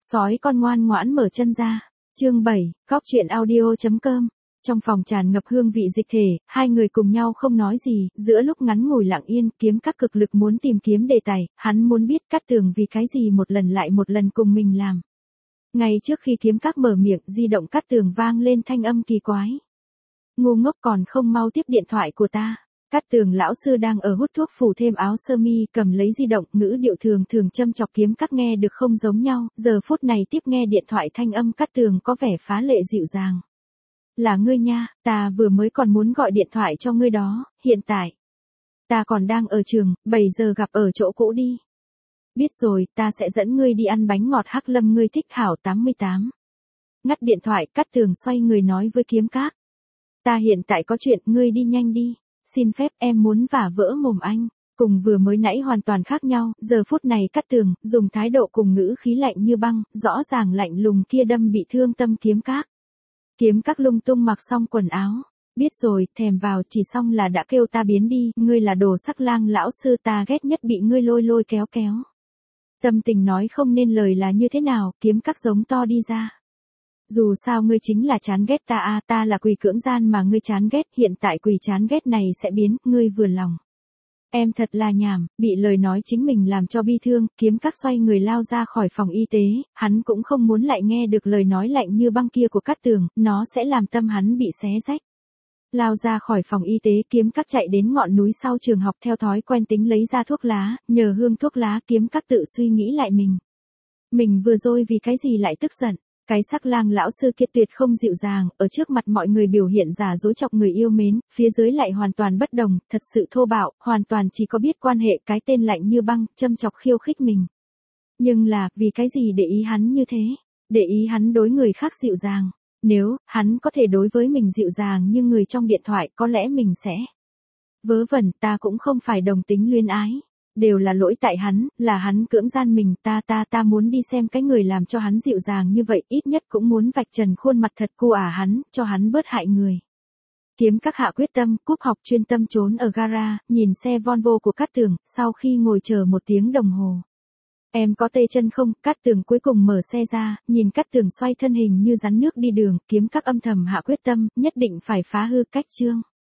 Sói con ngoan ngoãn mở chân ra. Chương 7, Góc truyện audio.com. Trong phòng tràn ngập hương vị dịch thể, hai người cùng nhau không nói gì, giữa lúc ngắn ngủi lặng yên, Kiếm Các cực lực muốn tìm kiếm đề tài, hắn muốn biết Cát Tường vì cái gì một lần lại một lần cùng mình làm. Ngay trước khi Kiếm Các mở miệng, di động Cát Tường vang lên thanh âm kỳ quái. Ngu ngốc còn không mau tiếp điện thoại của ta. Cát Tường lão sư đang ở hút thuốc phủ thêm áo sơ mi, cầm lấy di động, ngữ điệu thường thường châm chọc Kiếm Các nghe được không giống nhau, giờ phút này tiếp nghe điện thoại thanh âm Cát Tường có vẻ phá lệ dịu dàng. Là ngươi nha, ta vừa mới còn muốn gọi điện thoại cho ngươi đó, hiện tại. Ta còn đang ở trường, 7 giờ gặp ở chỗ cũ đi. Biết rồi, ta sẽ dẫn ngươi đi ăn bánh ngọt Hắc Lâm ngươi thích hảo 88. Ngắt điện thoại, Cát Tường xoay người nói với Kiếm Các. Ta hiện tại có chuyện, ngươi đi nhanh đi. Xin phép em muốn vả vỡ mồm anh. Cùng vừa mới nãy hoàn toàn khác nhau, giờ phút này Cát Tường, dùng thái độ cùng ngữ khí lạnh như băng, rõ ràng lạnh lùng kia đâm bị thương tâm Kiếm Các. Kiếm Các lung tung mặc xong quần áo. Biết rồi, thèm vào, chỉ xong là đã kêu ta biến đi, ngươi là đồ sắc lang lão sư, ta ghét nhất bị ngươi lôi lôi kéo kéo. Tâm tình nói không nên lời là như thế nào, Kiếm Các giống to đi ra. Dù sao ngươi chính là chán ghét ta à, ta là quỷ cưỡng gian mà ngươi chán ghét, hiện tại quỷ chán ghét này sẽ biến, ngươi vừa lòng. Em thật là nhảm, bị lời nói chính mình làm cho bi thương, Kiếm Các xoay người lao ra khỏi phòng y tế, hắn cũng không muốn lại nghe được lời nói lạnh như băng kia của Cát Tường, nó sẽ làm tâm hắn bị xé rách. Lao ra khỏi phòng y tế, Kiếm Các chạy đến ngọn núi sau trường học theo thói quen tính lấy ra thuốc lá, nhờ hương thuốc lá Kiếm Các tự suy nghĩ lại mình. Mình vừa rồi vì cái gì lại tức giận? Cái sắc lang lão sư kia tuyệt không dịu dàng, ở trước mặt mọi người biểu hiện giả dối chọc người yêu mến, phía dưới lại hoàn toàn bất đồng, thật sự thô bạo, hoàn toàn chỉ có biết quan hệ cái tên lạnh như băng, châm chọc khiêu khích mình. Nhưng là, vì cái gì để ý hắn như thế? Để ý hắn đối người khác dịu dàng. Nếu, hắn có thể đối với mình dịu dàng như người trong điện thoại, có lẽ mình sẽ. Vớ vẩn, ta cũng không phải đồng tính luyến ái. Đều là lỗi tại hắn, là hắn cưỡng gian mình, ta muốn đi xem cái người làm cho hắn dịu dàng như vậy, ít nhất cũng muốn vạch trần khuôn mặt thật cu hắn, cho hắn bớt hại người. Kiếm Các hạ quyết tâm, cúp học chuyên tâm trốn ở gara, nhìn xe Volvo của Cát Tường, sau khi ngồi chờ 1 tiếng đồng hồ. Em có tê chân không? Cát Tường cuối cùng mở xe ra, nhìn Cát Tường xoay thân hình như rắn nước đi đường, Kiếm Các âm thầm hạ quyết tâm, nhất định phải phá hư cách chương.